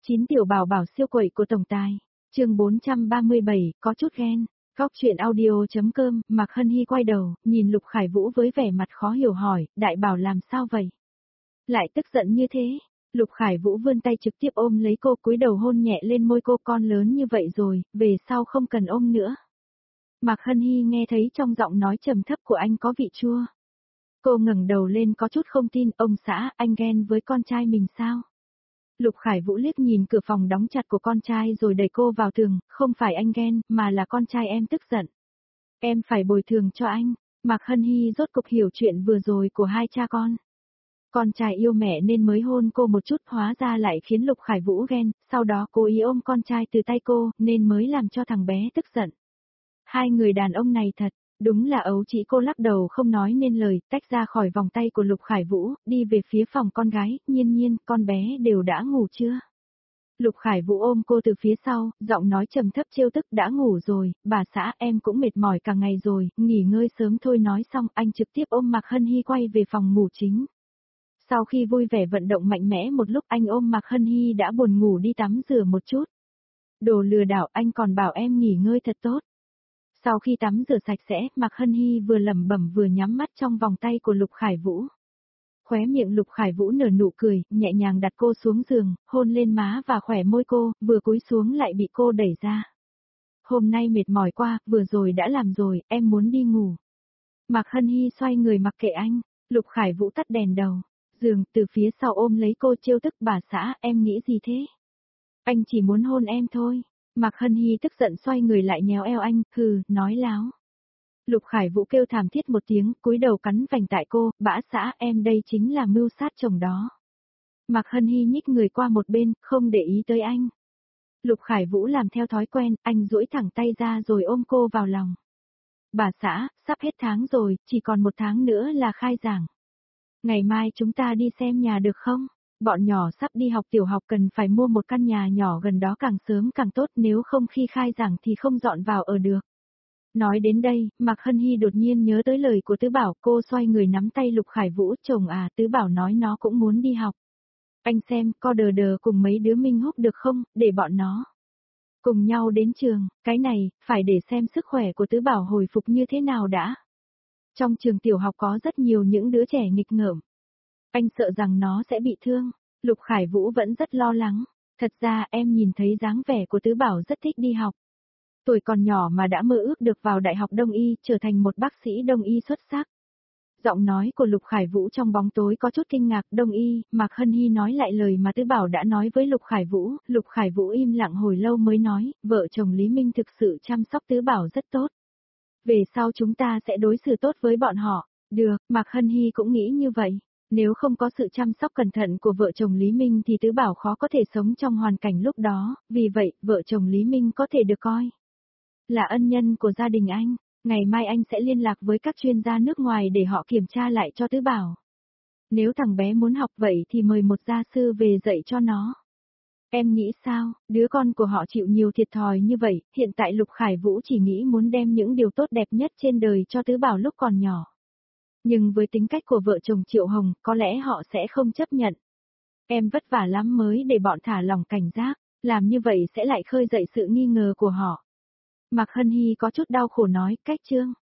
9 tiểu bảo bảo siêu quậy của tổng tài. Chương 437, có chút ghen. Góc truyện audio.com, Mạc Hân Hi quay đầu, nhìn Lục Khải Vũ với vẻ mặt khó hiểu hỏi, đại bảo làm sao vậy? Lại tức giận như thế. Lục Khải Vũ vươn tay trực tiếp ôm lấy cô, cúi đầu hôn nhẹ lên môi cô, con lớn như vậy rồi, về sau không cần ôm nữa. Mạc Hân Hi nghe thấy trong giọng nói trầm thấp của anh có vị chua. Cô ngẩng đầu lên có chút không tin, ông xã, anh ghen với con trai mình sao? Lục Khải Vũ liếc nhìn cửa phòng đóng chặt của con trai rồi đẩy cô vào tường, không phải anh ghen, mà là con trai em tức giận. Em phải bồi thường cho anh. Mạc Hân Hi rốt cục hiểu chuyện vừa rồi của hai cha con. Con trai yêu mẹ nên mới hôn cô một chút, hóa ra lại khiến Lục Khải Vũ ghen, sau đó cố ý ôm con trai từ tay cô, nên mới làm cho thằng bé tức giận. Hai người đàn ông này thật, đúng là ấu trĩ. Cô lắc đầu không nói nên lời, tách ra khỏi vòng tay của Lục Khải Vũ, đi về phía phòng con gái, Nhiên, con bé đều đã ngủ chưa? Lục Khải Vũ ôm cô từ phía sau, giọng nói trầm thấp trêu tức, đã ngủ rồi, bà xã em cũng mệt mỏi cả ngày rồi, nghỉ ngơi sớm thôi. Nói xong anh trực tiếp ôm Mạc Hân Hi quay về phòng ngủ chính. Sau khi vui vẻ vận động mạnh mẽ một lúc anh ôm Mạc Hân Hi đã buồn ngủ đi tắm rửa một chút. Đồ lừa đảo, anh còn bảo em nghỉ ngơi thật tốt. Sau khi tắm rửa sạch sẽ, Mạc Hân Hi vừa lẩm bẩm vừa nhắm mắt trong vòng tay của Lục Khải Vũ. Khóe miệng Lục Khải Vũ nở nụ cười, nhẹ nhàng đặt cô xuống giường, hôn lên má và khỏe môi cô, vừa cúi xuống lại bị cô đẩy ra. Hôm nay mệt mỏi quá, vừa rồi đã làm rồi, em muốn đi ngủ. Mạc Hân Hi xoay người mặc kệ anh, Lục Khải Vũ tắt đèn đầu, giường từ phía sau ôm lấy cô trêu tức, bà xã, em nghĩ gì thế? Anh chỉ muốn hôn em thôi. Mạc Hân Hi tức giận xoay người lại nhéo eo anh, hừ, nói láo. Lục Khải Vũ kêu thảm thiết một tiếng, cúi đầu cắn vành tại cô, bã xã, em đây chính là mưu sát chồng đó. Mạc Hân Hi nhích người qua một bên, không để ý tới anh. Lục Khải Vũ làm theo thói quen, anh duỗi thẳng tay ra rồi ôm cô vào lòng. Bà xã, sắp hết tháng rồi, chỉ còn 1 tháng nữa là khai giảng. Ngày mai chúng ta đi xem nhà được không? Bọn nhỏ sắp đi học tiểu học cần phải mua một căn nhà nhỏ gần đó càng sớm càng tốt, nếu không khi khai giảng thì không dọn vào ở được. Nói đến đây, Mạc Hân Hi đột nhiên nhớ tới lời của Tứ Bảo, cô xoay người nắm tay Lục Khải Vũ, chồng à, Tứ Bảo nói nó cũng muốn đi học. Anh xem, co đờ đờ cùng mấy đứa Minh Húc được không, để bọn nó cùng nhau đến trường, cái này, phải để xem sức khỏe của Tứ Bảo hồi phục như thế nào đã. Trong trường tiểu học có rất nhiều những đứa trẻ nghịch ngợm. Anh sợ rằng nó sẽ bị thương. Lục Khải Vũ vẫn rất lo lắng. Thật ra em nhìn thấy dáng vẻ của Tứ Bảo rất thích đi học. Tuổi còn nhỏ mà đã mơ ước được vào Đại học Đông y, trở thành một bác sĩ Đông y xuất sắc. Giọng nói của Lục Khải Vũ trong bóng tối có chút kinh ngạc. Đông y, Mạc Hân Hi nói lại lời mà Tứ Bảo đã nói với Lục Khải Vũ. Lục Khải Vũ im lặng hồi lâu mới nói, vợ chồng Lý Minh thực sự chăm sóc Tứ Bảo rất tốt. Về sau chúng ta sẽ đối xử tốt với bọn họ. Được, Mạc Hân Hi cũng nghĩ như vậy. Nếu không có sự chăm sóc cẩn thận của vợ chồng Lý Minh thì Tứ Bảo khó có thể sống trong hoàn cảnh lúc đó, vì vậy, vợ chồng Lý Minh có thể được coi là ân nhân của gia đình anh. Ngày mai anh sẽ liên lạc với các chuyên gia nước ngoài để họ kiểm tra lại cho Tứ Bảo. Nếu thằng bé muốn học vậy thì mời một gia sư về dạy cho nó. Em nghĩ sao, đứa con của họ chịu nhiều thiệt thòi như vậy, hiện tại Lục Khải Vũ chỉ nghĩ muốn đem những điều tốt đẹp nhất trên đời cho Tứ Bảo lúc còn nhỏ. Nhưng với tính cách của vợ chồng Triệu Hồng, có lẽ họ sẽ không chấp nhận. Em vất vả lắm mới để bọn thả lòng cảnh giác, làm như vậy sẽ lại khơi dậy sự nghi ngờ của họ. Mạc Hân Hi có chút đau khổ nói, cách Trương.